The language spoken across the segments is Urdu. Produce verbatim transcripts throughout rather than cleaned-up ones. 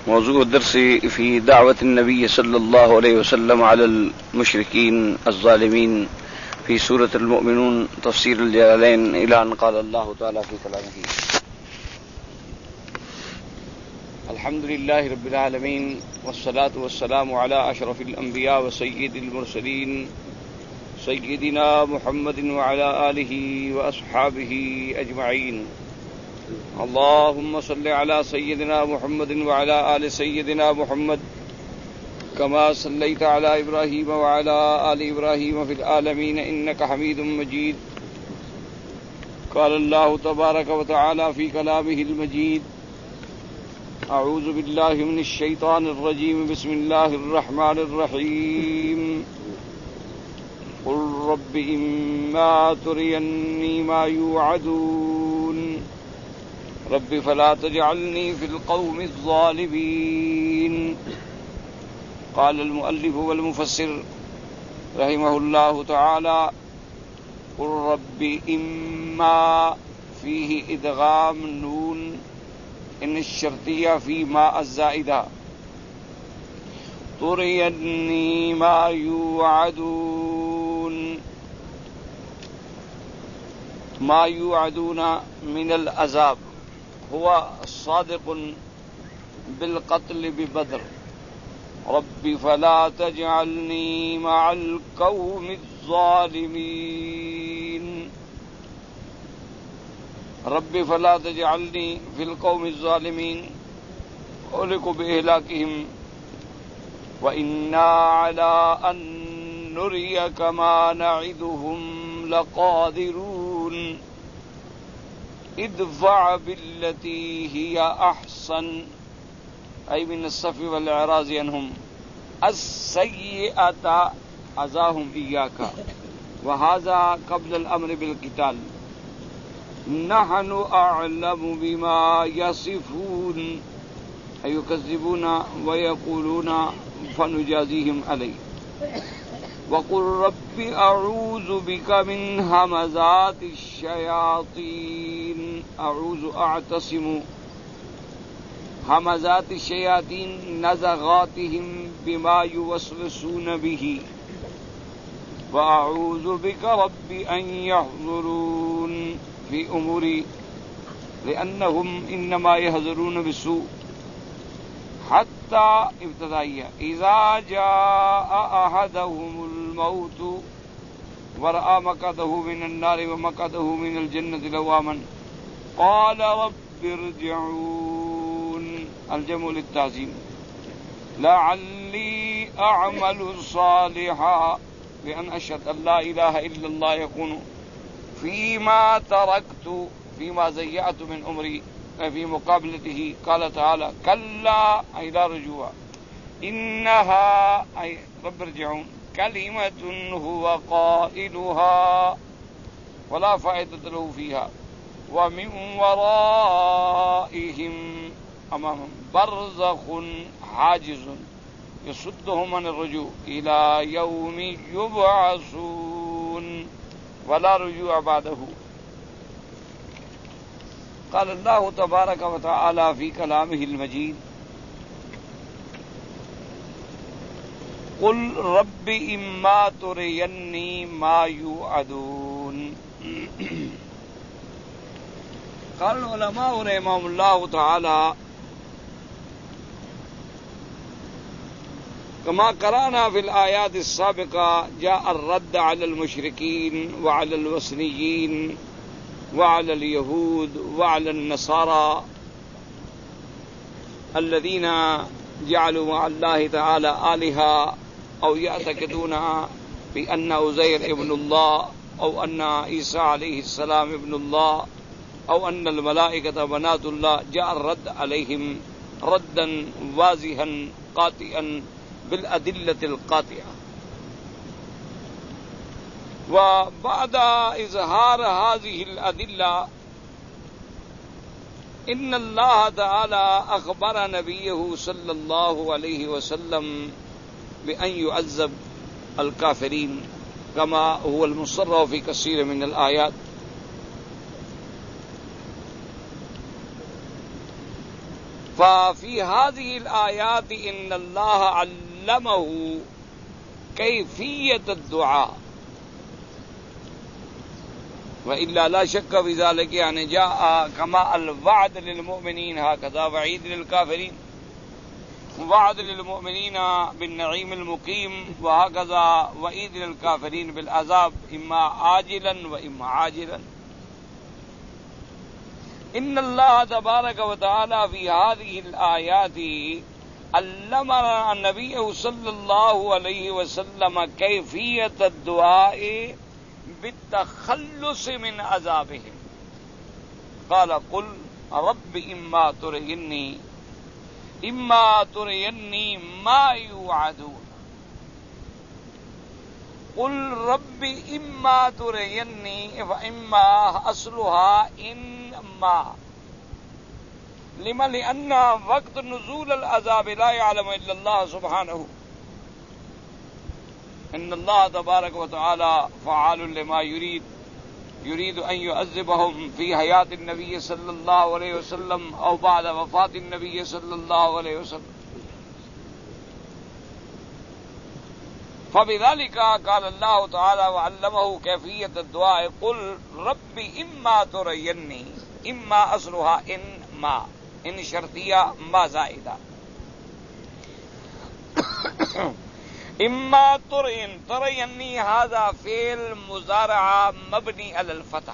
موضوع الدرس في دعوة النبي صلى الله عليه وسلم على المشركين الظالمين في سورة المؤمنون تفسير الجلالين إلى أن قال الله تعالى في كلامه: الحمد لله رب العالمين والصلاة والسلام على أشرف الأنبياء وسيد المرسلين سيدنا محمد وعلى آله وأصحابه أجمعين. اللهم صل على سيدنا محمد وعلى آل سيدنا محمد كما صليت على إبراهيم وعلى آل إبراهيم في العالمين إنك حميد مجيد. قال الله تبارك وتعالى في كلامه المجيد: أعوذ بالله من الشيطان الرجيم بسم الله الرحمن الرحيم. قل رب إما تريني ما يوعدون رب فلا تجعلني في القوم الظالمين. قال المؤلف والمفسر رحمه الله تعالى: قل رب إما فيه إدغام نون إن الشرطية في ما الزائدة، تريني ما يوعدون ما يوعدون من العذاب هو صادق بالقتل ببدر. رب فلا تجعلني مع القوم الظالمين. رب فلا تجعلني في القوم الظالمين أهلك بإهلاكهم وإنا على أن نريك ما نعدهم لقادرون. ادفع بالتي هي أحسن أي من الصف والإعراض عنهم السيئة عزاهم إياك، وهذا قبل الأمر بالقتال. نحن أعلم بما يصفون أي يكذبون ويقولون فنجازيهم عليه. وقل رب أعوذ بك من همزات الشياطين أعوذ أعتصم همزات الشياطين نزغاتهم بما يوسوسون به، وأعوذ بك رب أن يحضرون في أموري لأنهم إنما يحذرون بالسوء. حتى ابتدائية إذا جاء أحدهم الموت ورأى مقعده من النار ومقعده من الجنة لو آمن قال رب ارجعون الجمع للتعظيم لعلي أعمل صالحا بأن أشهد أن لا إله إلا الله يكون فيما تركت فيما ضيعت من عمري. في مقابلته قال تعالى: كلا أي لا رجوع، إنها أي رب ارجعون كلمة هو قائلها ولا فائدة له فيها ومن ورائهم أمامهم برزخ حاجز يصدهم عن الرجوع إلى يوم يبعثون ولا رجوع بعده. قال الله تبارك وتعالى في كلامه المجيد: قل رب إما تريني ما يوعدون. قال العلماء رحمهم الله تعالى كما قرأنا في الآيات السابقة جاء الرد على المشركين وعلى الوثنيين وعلى اليهود وعلى النصارى الذين جعلوا مع الله تعالى آلهة أو يعتقدون بأن عزير ابن الله أو أن عيسى عليه السلام ابن الله أو أن الملائكة بنات الله. جاء الرد عليهم ردا واضحا قاطعا بالأدلة القاطعة. وبعد إظهار هذه الأدلة إن الله تعالى أخبر نبيه صلى الله عليه وسلم بأن يعذب الكافرين كما هو المصرح في كثير من الآيات. ففي هذه الآيات إن الله علمه كيفية الدعاء وإلا لا شك في ذلك، يعني جاء كما الوعد للمؤمنين هكذا وعيد للكافرين، وعد للمؤمنين بالنعيم المقيم وهكذا وعيد للكافرين بالعذاب إما عاجلا وإما عاجلا. إن الله تبارك وتعالى في هذه الآيات علمنا النبي صلى الله عليه وسلم كيفية الدعاء بالتخلص من عذابهم. قال قل رب إما تريني إما تريني ما يوعدون، قل رب إما تريني فإما أصلها إنما لما لأن وقت نزول العذاب لا يعلم إلا الله سبحانه. إن الله تبارك وتعالى فعال لما يريد، يريد أن يعذبهم في حياة النبي صلى الله عليه وسلم أو بعد وفاة النبي صلى الله عليه وسلم. فبذلك قال الله تعالى وعلمه كيفية الدعاء قل رب إما تريني، إما أصلها إن ما، إن شرطية ما زائدة. إما ترين تريني هذا فعل مضارع مبني على الفتح،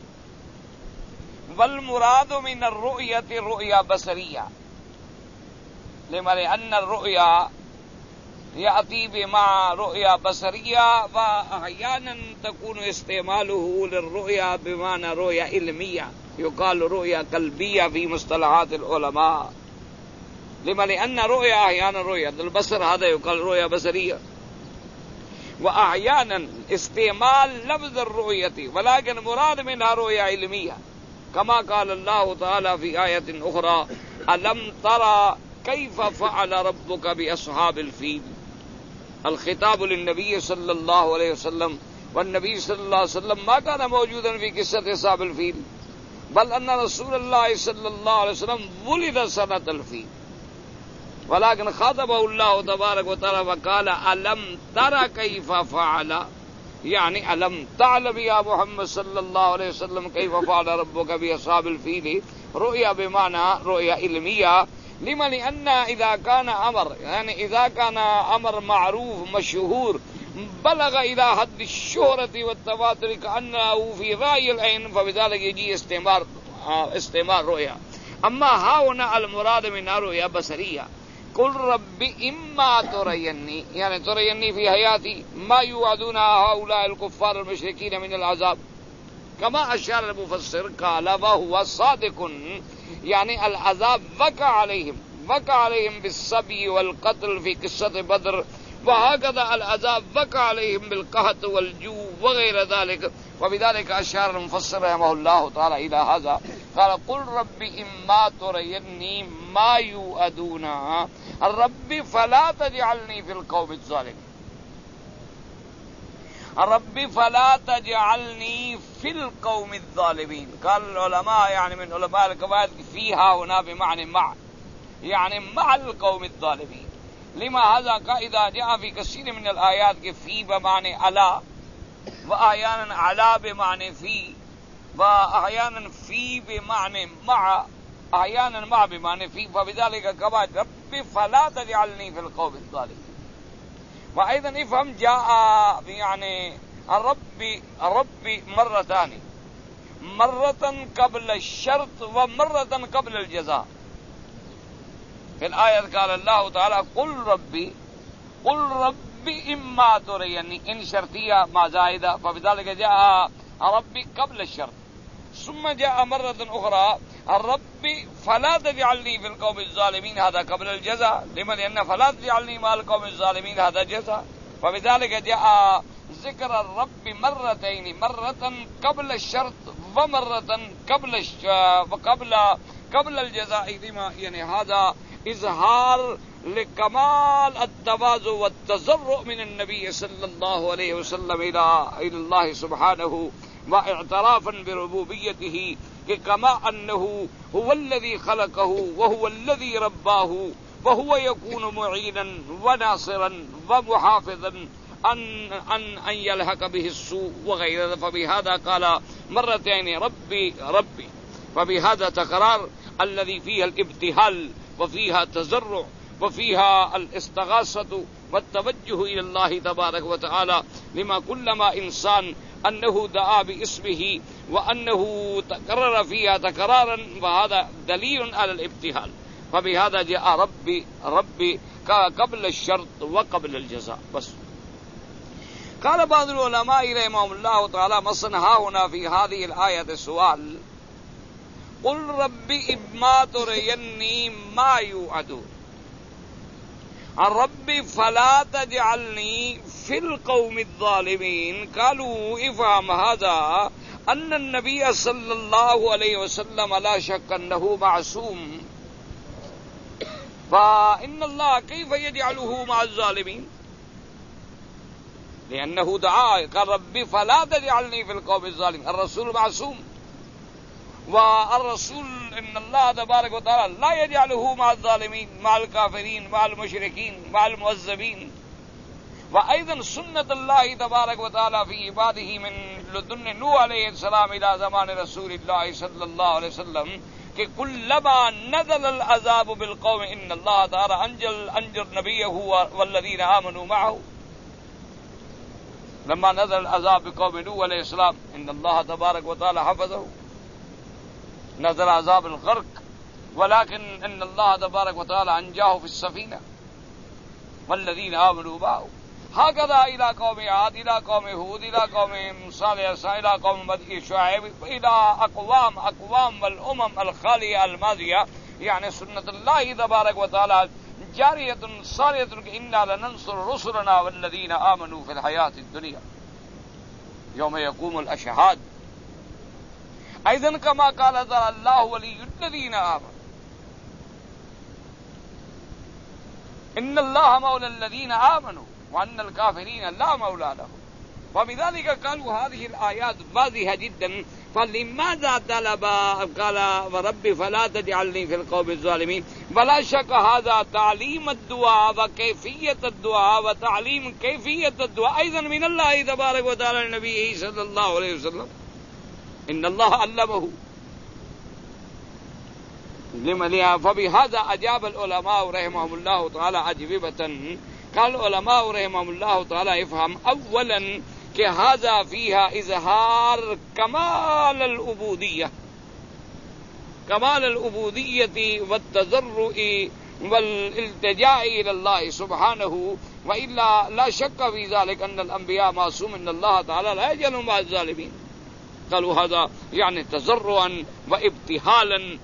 والمراد من الرؤية رؤيا بصرية، لما لأن الرؤيا يأتي بمع رؤيا بصرية، وأحيانا تكون استعماله للرؤيا بمعنى رؤيا علمية، يقال رؤيا قلبية في مصطلحات العلماء، لما لأن رؤيا أحيانا رؤيا البصر هذا يقال رؤيا بصرية، وأحيانا استعمال لفظ الرؤية ولكن مراد منها رؤيا علمية، كما قال الله تعالى في آية أخرى ألم ترى كيف فعل ربك بأصحاب الفيل. الخطاب للنبي صلى الله عليه وسلم، والنبي صلى الله عليه وسلم ما كان موجودا في قصة أصحاب الفيل، بل أن رسول الله صلى الله عليه وسلم ولد سنة الفيل، ولكن خاطبه الله تبارك وتعالى وقال ألم ترى كيف فعل، يعني ألم تعلم يا محمد صلى الله عليه وسلم كيف فعل ربك بأصحاب الفيل، رؤيا بمعنى رؤيا علمية. لما لأن إذا كان أمر، يعني إذا كان أمر معروف مشهور بلغ إلى حد الشهرة والتواتر كأنه في رأي العين، فبذلك يجي استعمال استعمال رؤيا. أما ها هنا المراد من رؤيا بصرية. قل رب إما تريني، يعني تريني في حياتي ما يوعدون هؤلاء الكفار المشركين من العذاب، كما أشار المفسر قال وهو صادق، يعني العذاب وقع عليهم، وقع عليهم بالصبي والقتل في قصة بدر، وهكذا العذاب وقع عليهم بالقحط والجوع وغير ذلك. وبذلك أشار المفسر رحمه الله تعالى إلى هذا، قال قل رب إما تريني ما يوعدون رب فلا تجعلني في القوم الظالمين، رب فلا تجعلني في القوم الظالمين. قال العلماء يعني من علماء القواعد فيها هنا بمعنى مع، يعني مع القوم الظالمين. لما هذا قائدة جاء في كثير من الآيات في بمعنى على، وأحيانا على بمعنى في، وأحيانا في بمعنى مع، أحيانا مع بمعنى في، فبذلك قال رب فلا تجعلني في القوم الظالمين. وأيضا افهم جاء يعني الرب الرب مرتان، مرة قبل الشرط ومرة قبل الجزاء. في الآية قال الله تعالى قل ربي، قل ربي إما تريني، إن شرطية ما زائدة، فبذلك جاء ربي قبل الشرط. ثم جاء مرة أخرى الرب فلا تجعلني في القوم الظالمين، هذا قبل الجزاء، لما لأن فلا تجعلني مع القوم الظالمين هذا جزاء. فبذلك جاء ذكر الرب مرتين، مرة قبل الشرط ومرة قبل الش... وقبل قبل الجزاء، لما يعني هذا إظهار لكمال التواضع والتضرع من النبي صلى الله عليه وسلم إلى إلى الله سبحانه واعترافا بربوبيته كما أنه هو الذي خلقه وهو الذي رباه وهو يكون معينا وناصرا ومحافظا أن أن أن يلحق به السوء وغيره. فبهذا قال مرتين ربي ربي. فبهذا تكرار الذي فيها الابتهال وفيها تزرع وفيها الاستغاثة والتوجه إلى الله تبارك وتعالى لما كلما إنسان أنه دعا باسمه وأنه تكرر فيها تكرارا، وهذا دليل على الابتهال. فبهذا جاء ربي ربي قبل الشرط وقبل الجزاء. بس قال بعض العلماء رحمهم الله تعالى مثلا ها هنا في هذه الآية سؤال: قل رب إما تريني ما يوعدون رب فلا تجعلني في القوم الظالمين. قالوا افهم هذا أن النبي صلى الله عليه وسلم لا شك أنه معصوم، فإن الله كيف يجعله مع الظالمين؟ لأنه دعا قال رب فلا تجعلني في القوم الظالمين. الرسول معصوم، والرسول إن الله تبارك وتعالى لا يجعله مع الظالمين، مع الكافرين، مع المشركين، مع المعذبين. وأيضا سنة الله تبارك وتعالى في عباده من لدن نوح عليه السلام إلى زمان رسول الله صلى الله عليه وسلم کہ كلما نزل العذاب بالقوم إن الله تعالى أنجل أنجر نبيه والذين آمنوا معه. لما نزل العذاب بقوم نوح عليه السلام إن الله تبارك وتعالى حفظه. نزل عذاب الغرق ولكن إن الله تبارك وتعالى أنجاه في السفينة والذين آمنوا معه. هكذا إلى قوم عاد، إلى قوم هود، إلى قوم صالح، إلى قوم شعيب، إلى أقوام أقوام والأمم الخالية الماضية. يعني سنة الله تبارك وتعالى جارية صارية إنا لننصر رسلنا والذين آمنوا في الحياة الدنيا يوم يقوم الأشهاد. أيضا كما قال تعالى الله ولي الذين آمنوا إن الله مولى الذين آمنوا وأن الكافرين لا مولى لهم. وبذلك قالوا هذه الآيات واضحة جدا. فلماذا طلب قال ورب فلا تجعلني في القوم الظالمين؟ بلا شك هذا تعليم الدعاء وكيفية الدعاء وتعليم كيفية الدعاء أيضا من الله تبارك وتعالى لنبيه صلى الله عليه وسلم. إن الله علمه لمن. فبهذا أجاب العلماء رحمهم الله تعالى أجوبة. قال العلماء رحمهم الله تعالى افهم اولا کہ هذا فيها اظهار كمال العبودية كمال العبودية والتضرع والالتجاء إلى الله سبحانه، وإلا لا شك في ذلك أن الأنبياء معصوم إن الله تعالى لا يجعل مع الظالمين. قالوا هذا يعني تضرعا وابتهالا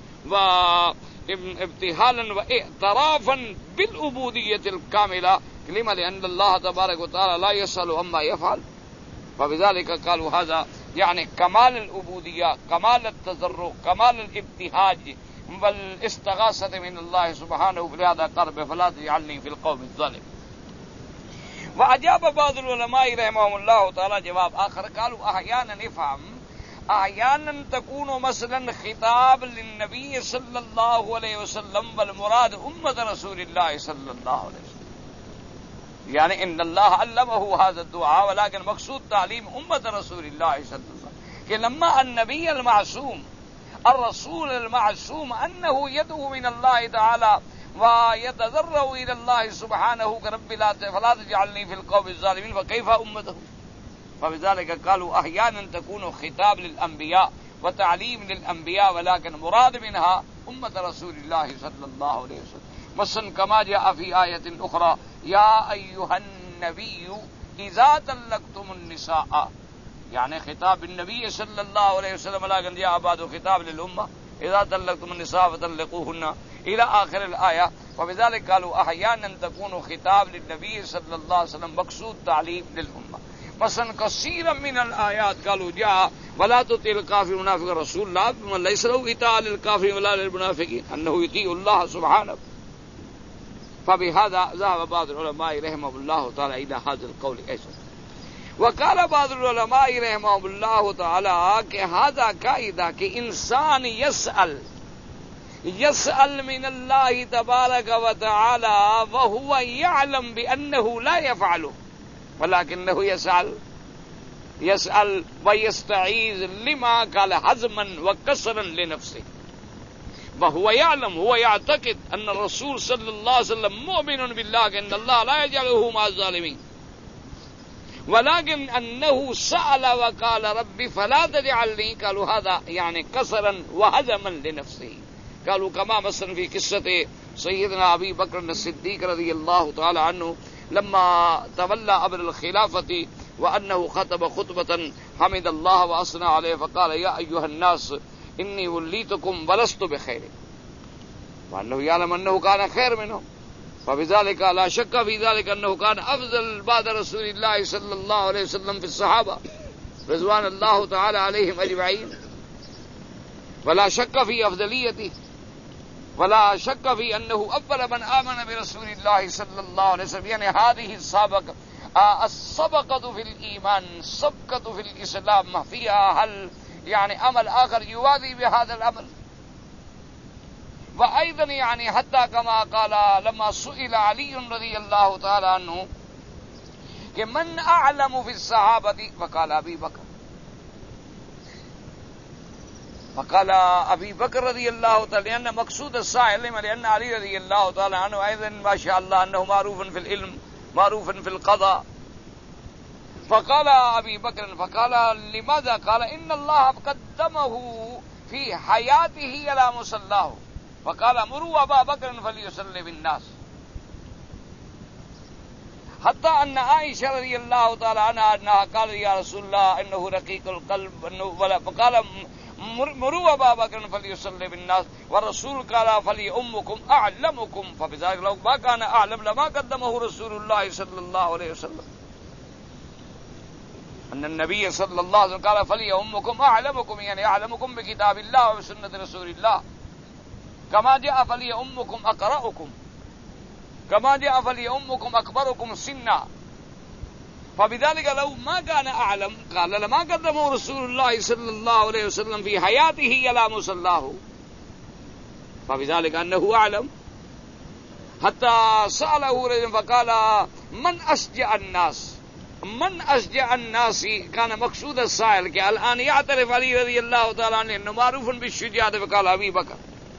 وابتهالا واعترافا بالعبودية الكاملة لما لأن الله تبارك وتعالى لا يسأل عما يفعل. فبذلك قالوا هذا يعني كمال العبودية، كمال التضرع، كمال الابتهاج والاستغاثة من الله سبحانه. بهذا قرب فلا تجعلني في القوم الظالم. وأجاب بعض العلماء رحمهم الله تعالى جواب آخر. قالوا أحيانا افهم أحيانا تكون مثلا خطاب للنبي صلى الله عليه وسلم والمراد أمة رسول الله صلى الله عليه وسلم. يعني إن الله علمه هذا الدعاء ولكن مقصود تعليم أمة رسول الله صلى الله عليه وسلم. کہ لما النبي المعصوم الرسول المعصوم أنه يدعو من الله تعالى ويتضرع إلى الله سبحانه كرب لا فلا تجعلني في القوم الظالمين، فكيف أمته؟ فبذلك قالوا أحيانا تكون خطاب للأنبياء وتعليم للأنبياء ولكن مراد منها أمة رسول الله صلى الله عليه وسلم. مثلا كما جاء في آية أخرى يا أيها النبي إذا طلقتم النساء، يعني خطاب النبي صلى الله عليه وسلم لكن جاء بعد خطاب للأمة إذا طلقتم النساء فطلقوهن إلى آخر الآية. وبذلك قالوا أحيانا تكون خطاب للنبي صلى الله عليه وسلم مقصود تعليم للأمة. مثلا كثيرا من الآيات قالوا جاء ولا تطع الكافر منافق رسول الله ليس له إطاعة للكافر ولا للمنافقين أنه يطيع الله سبحانه. فبهذا ذهب بعض العلماء رحمه الله تعالى إلى هذا القول أيضا. وقال بعض العلماء رحمهم اللہ تعالی کہ ھذا قاعدہ کہ انسان یسأل یسأل من اللہ تبارک وتعالی وهو يعلم بأنه لا يفعل ولكنه يسأل يسأل ويستعيذ لما قال حزما وكسرا لنفسه وهو يعلم هو يعتقد أن الرسول صلى الله عليه وسلم مؤمن بالله أن الله لا يجعله مع الظالمين ولكن أنه سأل وقال ربي فلا تجعلني قالوا هذا يعني كسرا وهزما لنفسه قالوا كما مثلا في قصة سيدنا أبي بكر الصديق رضي الله تعالى عنه لما تولى أمر الخلافة وأنه خطب خطبة حمد الله وأثنى عليه فقال يا أيها الناس إني وليتكم ولست بخير وأنه يعلم أنه كان خير منهم فبذلك لا شك في ذلك أنه كان أفضل بعد رسول الله صلى الله عليه وسلم في الصحابة رضوان الله تعالى عليهم أجمعين ولا شك في أفضليته ولا شك في أنه أول من آمن برسول الله صلى الله عليه وسلم يعني هذه السابقة السبقة في الإيمان السبقة في الإسلام فيها هل يعني عمل آخر يوازي بهذا العمل وأيضا يعني حتى كما قال لما سئل علي رضي الله تعالى عنه کہ من أعلم في الصحابة فقال أبي بكر فقال أبي بكر رضي الله تعالى لأن مقصود السائل لأن علي رضي الله تعالى عنه أيضا ما شاء الله أنه معروف في العلم معروف في القضاء فقال أبي بكر فقال لماذا قال إن الله قدمه في حياته على مصلاه فقال مروا أبا بكر فليصلي بالناس حتى أن عائشة رضي الله تعالى عنها أنها قال يا رسول الله إنه رقيق القلب إنه ولا فقال مروا أبا بكر فليصلي بالناس والرسول قال فليؤمكم أعلمكم فبذلك لو ما كان أعلم لما قدمه رسول الله صلى الله عليه وسلم أن النبي صلى الله عليه وسلم قال فليؤمكم أعلمكم يعني أعلمكم بكتاب الله وبسنة رسول الله كما جاء فليؤمكم أقرأكم كما جاء فليؤمكم أكبركم سنا فبذلك لو ما كان أعلم قال لما قدمه رسول الله صلى الله عليه وسلم في حياته على مصلاه فبذلك أنه أعلم حتى سأله رجل فقال من أشجع الناس من أشجع الناس كان مقصود السائل کہ الآن يعترف علي رضي الله تعالى عنه أنه معروف بالشجاعة فقال أبي بكر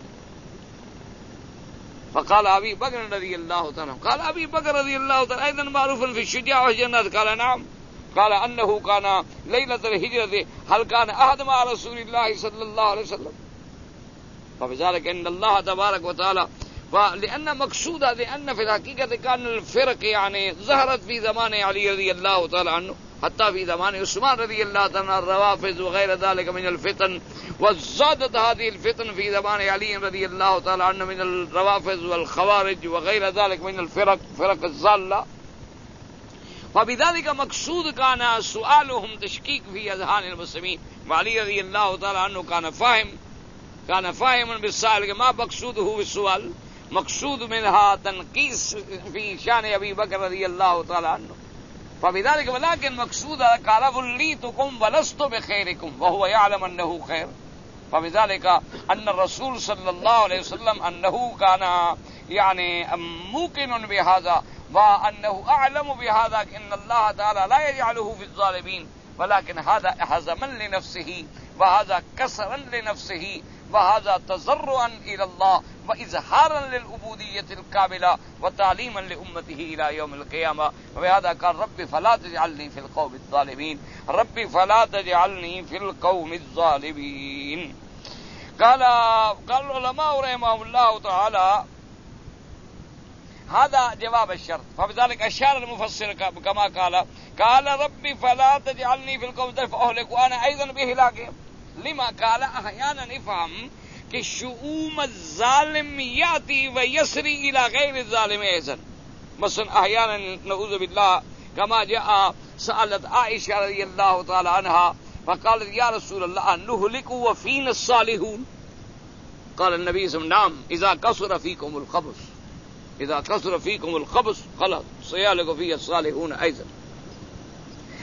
فقال أبي بكر رضي الله تعالى قال أبي بكر رضي الله تعالى أيضا معروف في الشجاعة والجنات قال نعم قال أنه كان ليلة الهجرة هل كان أحد مع رسول الله صلى الله عليه وسلم فبذلك إن الله تبارك وتعالى لأن مقصود لأن في الحقيقة كان الفرق يعني ظهرت في زمان علي رضي الله تعالى عنه حتى في زمان عثمان رضي الله تعالى عنه الروافض وغير ذلك من الفتن وزادت هذه الفتن في زمان علي رضي الله تعالى عنه من الروافض والخوارج وغير ذلك من الفرق فرق الضالة فبذلك مقصود كان سؤالهم تشكيك في أذهان المسلمين وعلي رضي الله تعالى عنه كان فاهم كان فاهما بالسائل ما مقصوده بالسؤال مقصود منها تنقيص في شان أبي بكر رضي الله تعالى عنه فبذلك ولكن مقصود قال وليتكم ولست بخيركم وهو يعلم أنه خير فبذلك أن الرسول صلى الله عليه وسلم أنه كان يعني موقن بهذا وأنه أعلم بهذا إن الله تعالى لا يجعله في الظالمين ولكن هذا هزما لنفسه وهذا كسرا لنفسه وهذا تضرعا إلى الله وإظهارا للعبودية الكاملة وتعليما لأمته إلى يوم القيامة وبهذا قال رب فلا تجعلني في القوم الظالمين رب فلا تجعلني في القوم الظالمين قال قال العلماء رحمهم الله تعالى هذا جواب الشرط فبذلك أشار المفسر كما قال قال رب فلا تجعلني في القوم الظالمين فأهلك وأنا أيضا بهلاكهم لما قال أحيانا نفهم کہ شؤوم الظالم یاتی و یسری الى غیر الظالم ایزن مثلا احیانا نعوذ باللہ كما جاء سألت عائشة رضي الله تعالى عنها فقالت يا رسول الله نهلك وفينا الصالحون قال النبي صلى الله عليه وسلم نعم إذا كثر فيكم الخبث إذا كثر فيكم الخبث خلاص سيهلك فيه الصالحون أيضا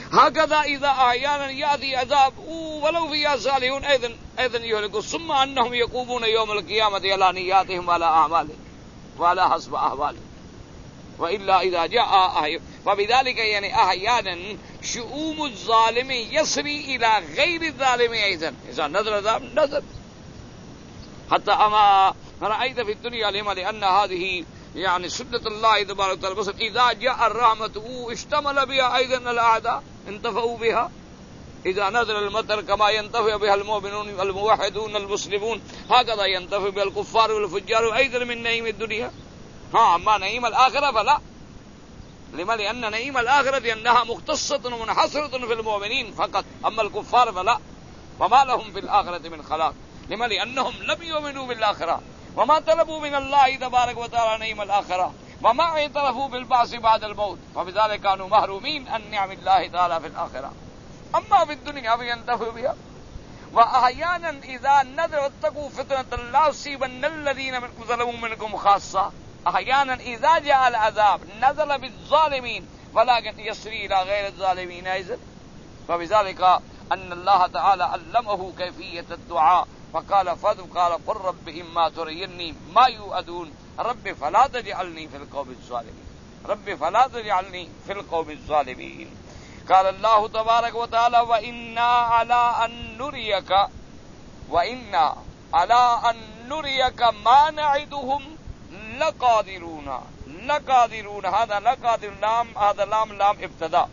هكذا إذا أحيانا يأتي عذاب ولو فيها صالحون أيضا أيضا يهلكون ثم أنهم يقومون يوم القيامة على نياتهم وعلى أعمالهم وعلى حسب أحوالهم وإلا إذا جاء فبذلك يعني أحيانا شؤوم الظالم يسري إلى غير الظالم أيضا إذا نزل عذاب نزل حتى أما رأيت في الدنيا لما لأن هذه يعني سنة الله تبارك وتعالى بس إذا جاء الرحمة اشتمل بها أيضا الأعداء انتفعوا بها إذا نزل المطر كما ينتفع بها المؤمنون الموحدون المسلمون هكذا ينتفع بها الكفار والفجار أيضا من نعيم الدنيا. ها أما نعيم الآخرة فلا، لما لأن نعيم الآخرة أنها مختصة ومنحصرة في المؤمنين فقط، أما الكفار فلا، وما لهم في الآخرة من خلاق، لما لأنهم لم يؤمنوا بالآخرة وما طلبوا من الله تبارك وتعالى نعيم الآخرة وما اعترفوا بالبعث بعد الموت، فبذلك كانوا محرومين عن نعم الله تعالى في الآخرة. أما في الدنيا فينتفعوا بها. وأحيانا إذا نذروا اتقوا فتنة لا يصيبن الذين ظلموا منكم خاصة، أحيانا إذا جاء العذاب نزل بالظالمين ولكن يسري إلى غير الظالمين أيضا. فبذلك أن الله تعالى علمه كيفية الدعاء فقال فذ قال قل رب إما تريني ما يوعدون رب فلا تجعلني في القوم الظالمين رب فلا تجعلني في القوم الظالمين. قال الله تبارك وتعالى وإنا على أن نريك وإنا على أن نريك ما نعدهم لقادرون لقادرون هذا لقادر لام هذا لام لام ابتداء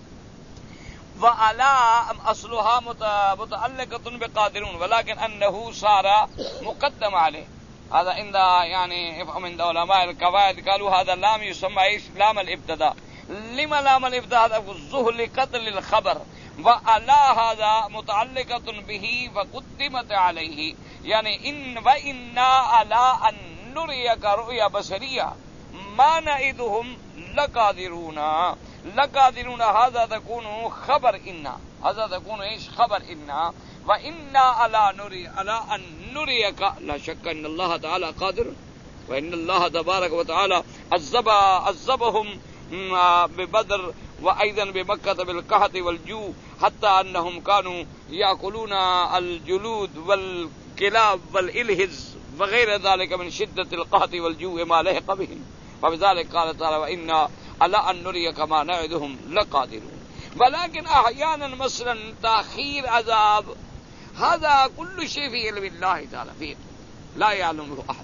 وعلى أصلها متعلقة بقادرون ولكن أنه صار مقدم عليه. هذا عند يعني يفهم عند علماء القواعد قالوا هذا لام يسمى ايش؟ لام الابتداء. لما لام الابتداء؟ هذا الظهر قتل الخبر وعلى هذا متعلقة به فقدمت عليه، يعني إن وإنا على أن نريك رؤيا بصرية ما نعدهم لقادرون لقادرون هذا تكون خبر إنا هذا تكون إيش؟ خبر إنا. وإنا على نري على أن نريك لا شك أن الله تعالى قادر، وإن الله تبارك وتعالى عذب عذبهم ببدر وأيضا بمكة بالقحط والجوع حتى أنهم كانوا يأكلون الجلود والكلاب والإلهز وغير ذلك من شدة القحط والجوع ما لحق بهم. فبذلك قال تعالى وإنا على أن نريك ما نعدهم لقادرون. ولكن أحيانا مثلا تأخير عذاب هذا كل شيء في علم الله تعالى فيه لا يعلمه أحد.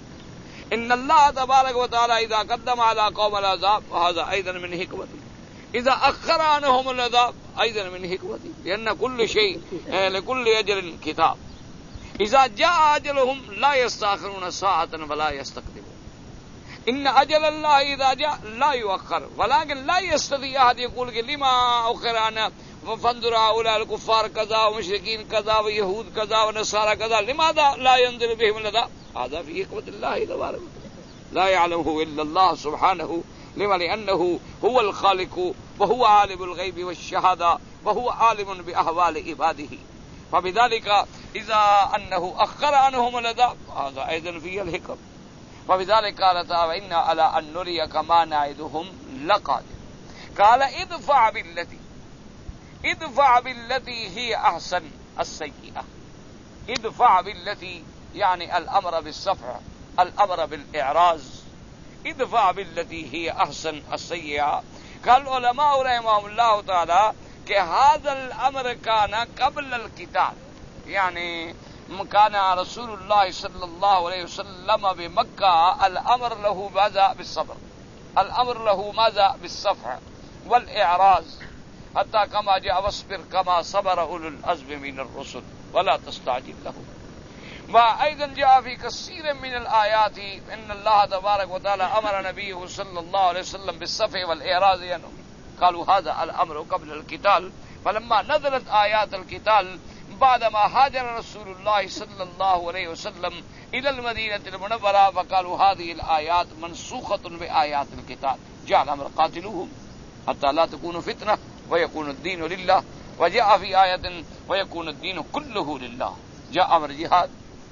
إن الله تبارك وتعالى إذا قدم على قوم العذاب هذا أيضا من حكمته، إذا أخر عنهم العذاب أيضا من حكمته، لأن كل شيء لكل أجل كتاب. إذا جاء أجلهم لا يستأخرون ساعة ولا يستقدمون. إن أجل الله إذا جاء لا يؤخر، ولكن لا يستطيع أحد يقول لما أخر أنا فانظر هؤلاء الكفار كذا ومشركين كذا ويهود كذا ونصارى كذا لماذا لا ينزل بهم العذاب؟ هذا في حكمة الله تبارك لا يعلمه إلا الله سبحانه، لما لأنه هو الخالق وهو عالم الغيب والشهادة وهو عالم بأحوال عباده. فبذلك إذا أنه أخر عنهم العذاب هذا أيضا فيه الحكم. فبذلك قال تعالى إنا على أن نريك ما نعدهم لقادر. قال ادفع بالتي ادفع بالتي هي أحسن السيئة. ادفع بالتي يعني الأمر بالصفع الأمر بالإعراض. ادفع بالتي هي أحسن السيئة. قال العلماء رحمهم الله تعالى کہ هذا الأمر كان قبل القتال، يعني كان رسول الله صلى الله عليه وسلم بمكة الأمر له ماذا؟ بالصبر، الأمر له ماذا؟ بالصفح والإعراض، حتى كما جاء واصبر كما صبر أولو العزم من الرسل ولا تستعجل لهم. وأيضا جاء في كثير من الآيات إن الله تبارك وتعالى أمر نبيه صلى الله عليه وسلم بالصفح والإعراض، يعني قالوا هذا الأمر قبل القتال. فلما نزلت آيات القتال بعدما هاجر رسول الله صلى الله عليه وسلم إلى المدينة المنورة فقالوا هذه الآيات منسوخة بآيات القتال، جاء الأمر قاتلوهم حتى لا تكون فتنة ويكون الدين لله. وجاء في آية ويكون الدين كله لله، جاء أمر جهاد.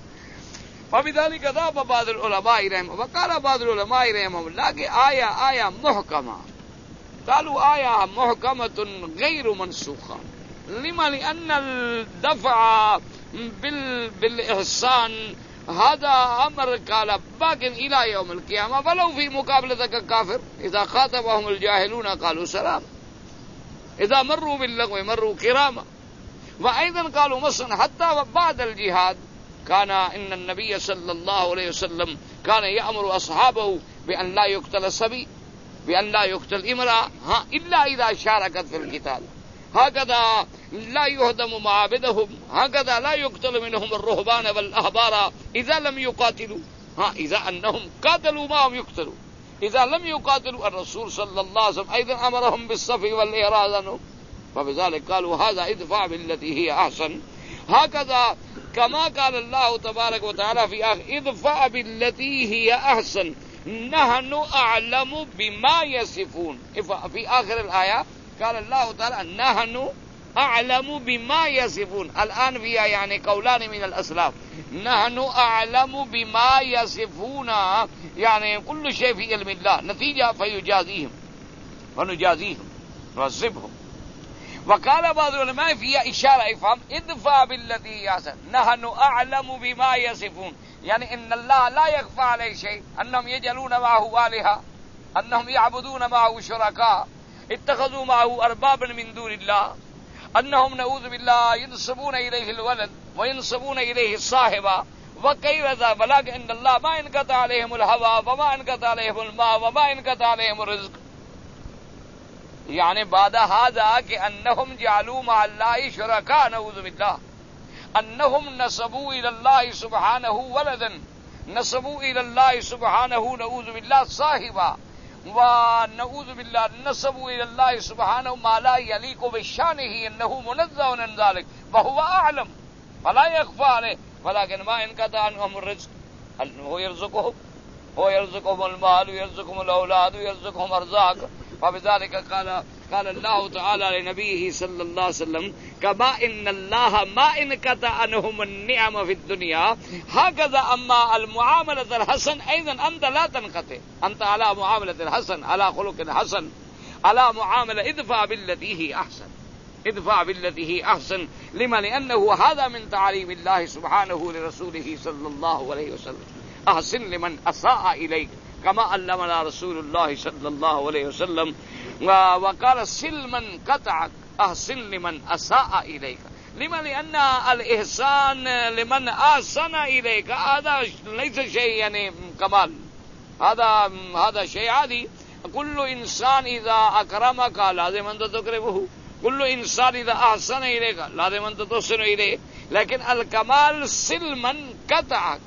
فبذلك ذهب بعض العلماء رحمه وقال بعض العلماء رحمه الله کہ آية آية محكمة قالوا آية محكمة غير منسوخة. لما؟ لأن الدفع بال... بالإحسان هذا أمر قال باق إلى يوم القيامة ولو في مقابلتك الكافر. إذا خاطبهم الجاهلون قالوا سلام، إذا مروا باللغو مروا كراما. وأيضا قالوا مثلا حتى بعد الجهاد كان إن النبي صلى الله عليه وسلم كان يأمر أصحابه بأن لا يقتل الصبي، بأن لا يقتل امرأة ها إلا إذا شاركت في القتال. هكذا لا يهدم معابدهم، هكذا لا يقتل منهم الرهبان والأحبار إذا لم يقاتلوا، ها إذا أنهم قاتلوا معهم يقتلوا، إذا لم يقاتلوا. الرسول صلى الله عليه وسلم أيضا أمرهم بالصف والإعراض عنهم. فبذلك قالوا هذا ادفع بالتي هي أحسن. هكذا كما قال الله تبارك وتعالى في آخر ادفع بالتي هي أحسن نحن أعلم بما يصفون. في آخر الآية قال الله تعالى نحن أعلم بما يصفون. الآن فيها يعني قولان من الأسلاف، نحن أعلم بما يصفون يعني كل شيء في علم الله، نتيجة فيجازيهم ونجازيهم نعذبهم. وقال بعض العلماء فيها إشارة إفهام ادفع بالتي هي أحسن نحن أعلم بما يصفون، يعني إن الله لا يخفى عليه شيء، أنهم يجعلون معه آلهة، أنهم يعبدون معه شركاء، اتخذوا معه أربابا من دون الله، أنهم نعوذ بالله ينسبون إليه الولد وينسبون إليه الصاحبة وغير ذلك. ولكن إن الله ما انقطع عليهم الهوى وما انقطع عليهم الماء وما انقطع عليهم الرزق. يعني بعد هذا كأنهم جعلوا مع الله شركاء نعوذ بالله، أنهم نسبوا إلى الله سبحانه ولدا، نسبوا إلى الله سبحانه نعوذ بالله صاحبا، ونعوذ بالله نسبوا إلى الله سبحانه ما لا يليق بشانه إنه منزه عن ذلك وهو أعلم فلا يخفى عليه. ولكن ما انقطع عنهم الرزق، هو يرزقهم، هو يرزقهم المال ويرزقهم الأولاد ويرزقهم أرزاق. فبذلك قال قال الله تعالى لنبيه صلى الله عليه وسلم كما إن الله ما انقطع عنهم النعم في الدنيا هكذا أما المعاملة الحسن أيضا أنت لا تنقطع، أنت على معاملة الحسن، على خلق حسن، على معاملة ادفع بالتي هي أحسن، ادفع بالتي هي أحسن. لما؟ لأنه هذا من تعليم الله سبحانه لرسوله صلى الله عليه وسلم أحسن لمن أساء إليك كما علمنا رسول الله صلى الله عليه وسلم. وقال سل من قطعك أحسن لمن أساء إليك. لما؟ لأن الإحسان لمن أحسن إليك هذا ليس شيء يعني كمال، هذا هذا شيء عادي. كل إنسان إذا أكرمك لازم أن تكرمه، كل إنسان إذا أحسن إليك لازم أن تحسن إليه. لكن الكمال سل من قطعك،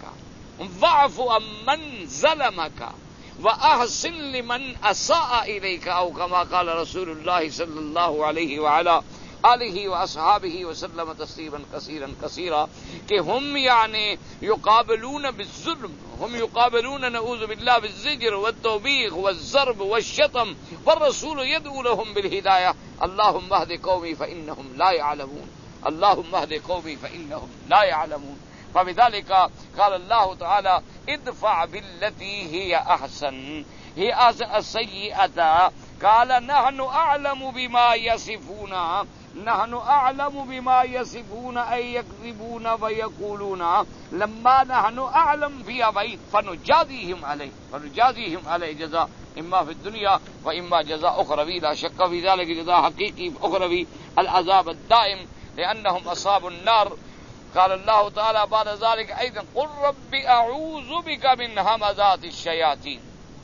ضعف من ظلمك، وأحسن لمن أساء إليك، أو كما قال رسول الله صلى الله عليه وعلى آله وأصحابه وسلم تسليما كثيرا كثيرا. کہ ہم يعني يقابلون بالظلم، هم يقابلون نعوذ بالله بالزجر والتوبيخ والضرب والشتم، والرسول يدعو لهم بالهداية. اللهم اهد قومي فإنهم لا يعلمون، اللهم اهد قومي فإنهم لا يعلمون. فبذلك قال الله تعالى ادفع بالتي هي أحسن هي أحسن السيئة. قال نحن أعلم بما يصفون، نحن أعلم بما يصفون أي يكذبون ويقولون لما نحن أعلم في أبيت فنجازيهم عليه، فنجازيهم عليه جزاء إما في الدنيا وإما جزاء أخروي. لا شك في ذلك جزاء حقيقي أخروي العذاب الدائم لأنهم أصحاب النار. قال الله تعالى بعد ذلك أيضا قل رب أعوذ بك من همزات الشياطين.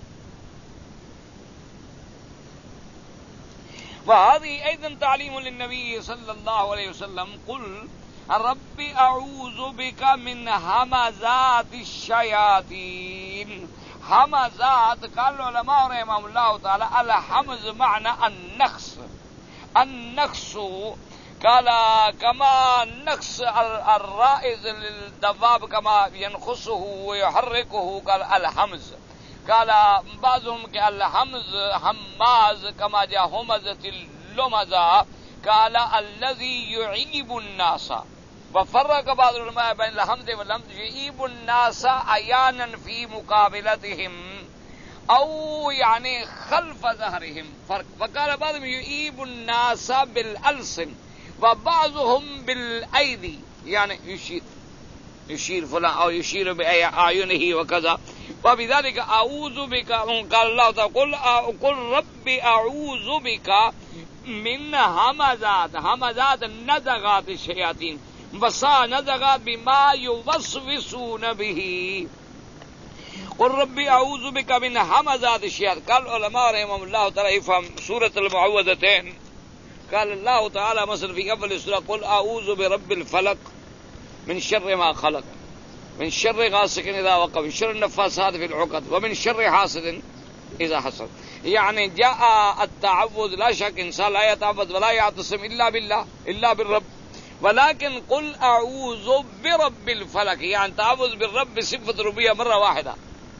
وهذه أيضا تعليم للنبي صلى الله عليه وسلم قل رب أعوذ بك من همزات الشياطين. همزات قال العلماء رحمهم الله تعالى الحمز معنى النخس، النخس قال كما نقص الرائز للدباب كما ينخصه ويحركه قال الحمز. قال بعضهم الحمز حماز كما جاء همزة اللمزة قال الذي يعيب الناس. وفرق بعض العلماء بين الحمز واللمز. يعيب الناس أحيانا في مقابلتهم او یعنی خلف ظهرهم فرق. وقال بعضهم يعيب الناس بالألسن وبعضهم بالأيدي يعني يشير يشير فلان او يشير بأعينه وكذا. وبذلك اعوذ بك قال الله تعالى قل قل ربي اعوذ بك من همزات همزات نزغات الشياطين وسا نزغات بما يوسوسون به. قل ربي اعوذ بك من همزات الشياطين. قال العلماء رحمهم الله تعالى يفهم سورة المعوذتين. قال الله تعالى مثلا في اول السورة قل اعوذ برب الفلق من شر ما خلق من شر غاسق اذا وقب من شر النفاثات في العقد ومن شر حاسد اذا حسد. يعني جاء التعوذ لا شك انسان لا يتعوذ ولا يعتصم الا بالله الا بالرب، ولكن قل اعوذ برب الفلق يعني تعوذ بالرب صفة ربوبية مرة واحدة،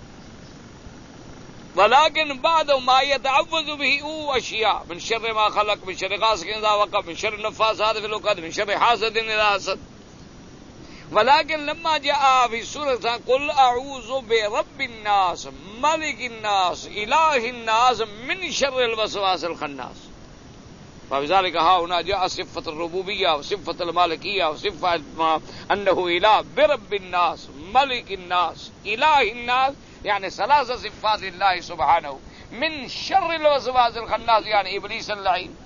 ولكن بعد ما يتعوذ به هو اشياء من شر ما خلق من شر غاسق اذا وقب من شر النفاثات في العقد من شر حاسد اذا حسد. ولكن لما جاء في سورة قل أعوذ برب الناس ملك الناس إله الناس من شر الوسواس الخناس، فبذلك ها هنا جاء صفة الربوبية وصفة المالكية وصفة أنه إله برب الناس ملك الناس إله الناس، يعني ثلاث صفات الله سبحانه. من شر الوسواس الخناس يعني إبليس اللعين.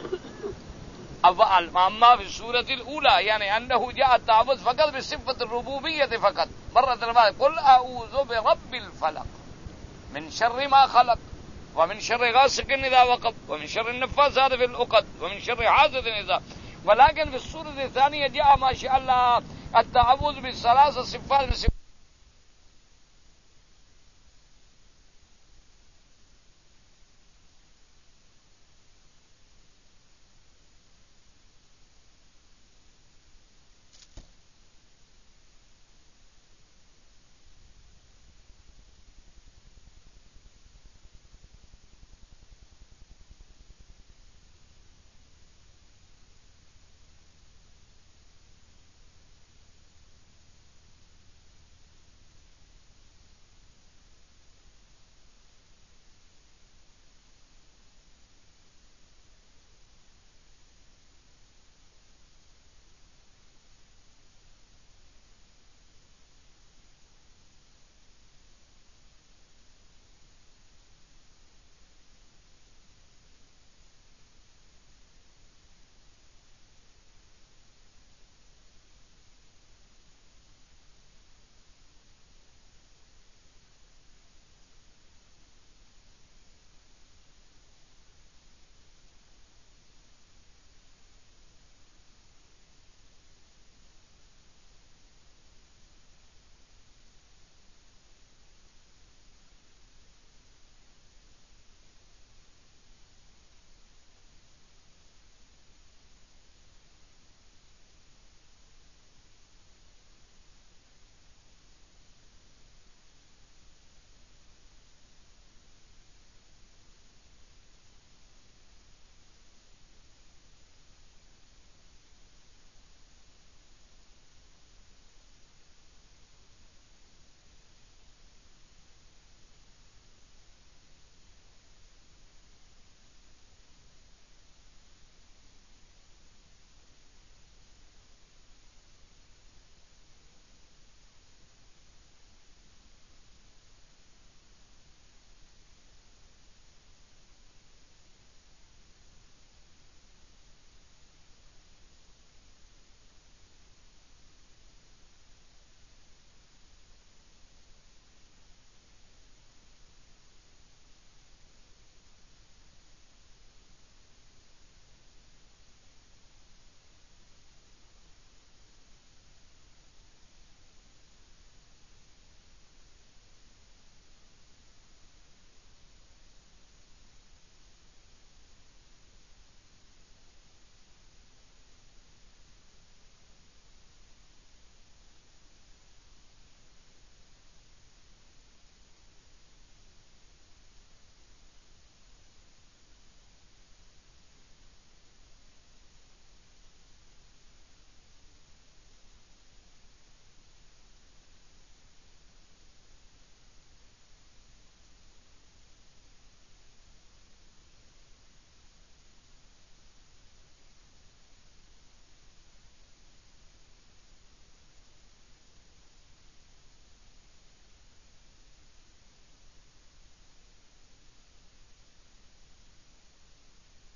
اما في السورة الأولى يعني أنه جاء التعوذ فقط بصفة الربوبية فقط مرة الماضية قل أعوذ برب الفلق من شر ما خلق ومن شر غاسق إذا وقب ومن شر النفاثات في العقد ومن شر حاسد إذا. ولكن في السورة الثانية جاء ما شاء الله التعوذ بثلاث صفات